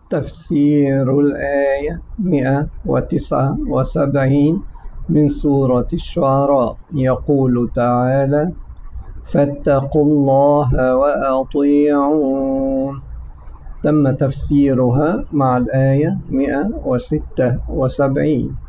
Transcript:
تفسير الآية 179 من سورة الشعراء. يقول تعالى: فاتقوا الله وأطيعون. تم تفسيرها مع الآية 176.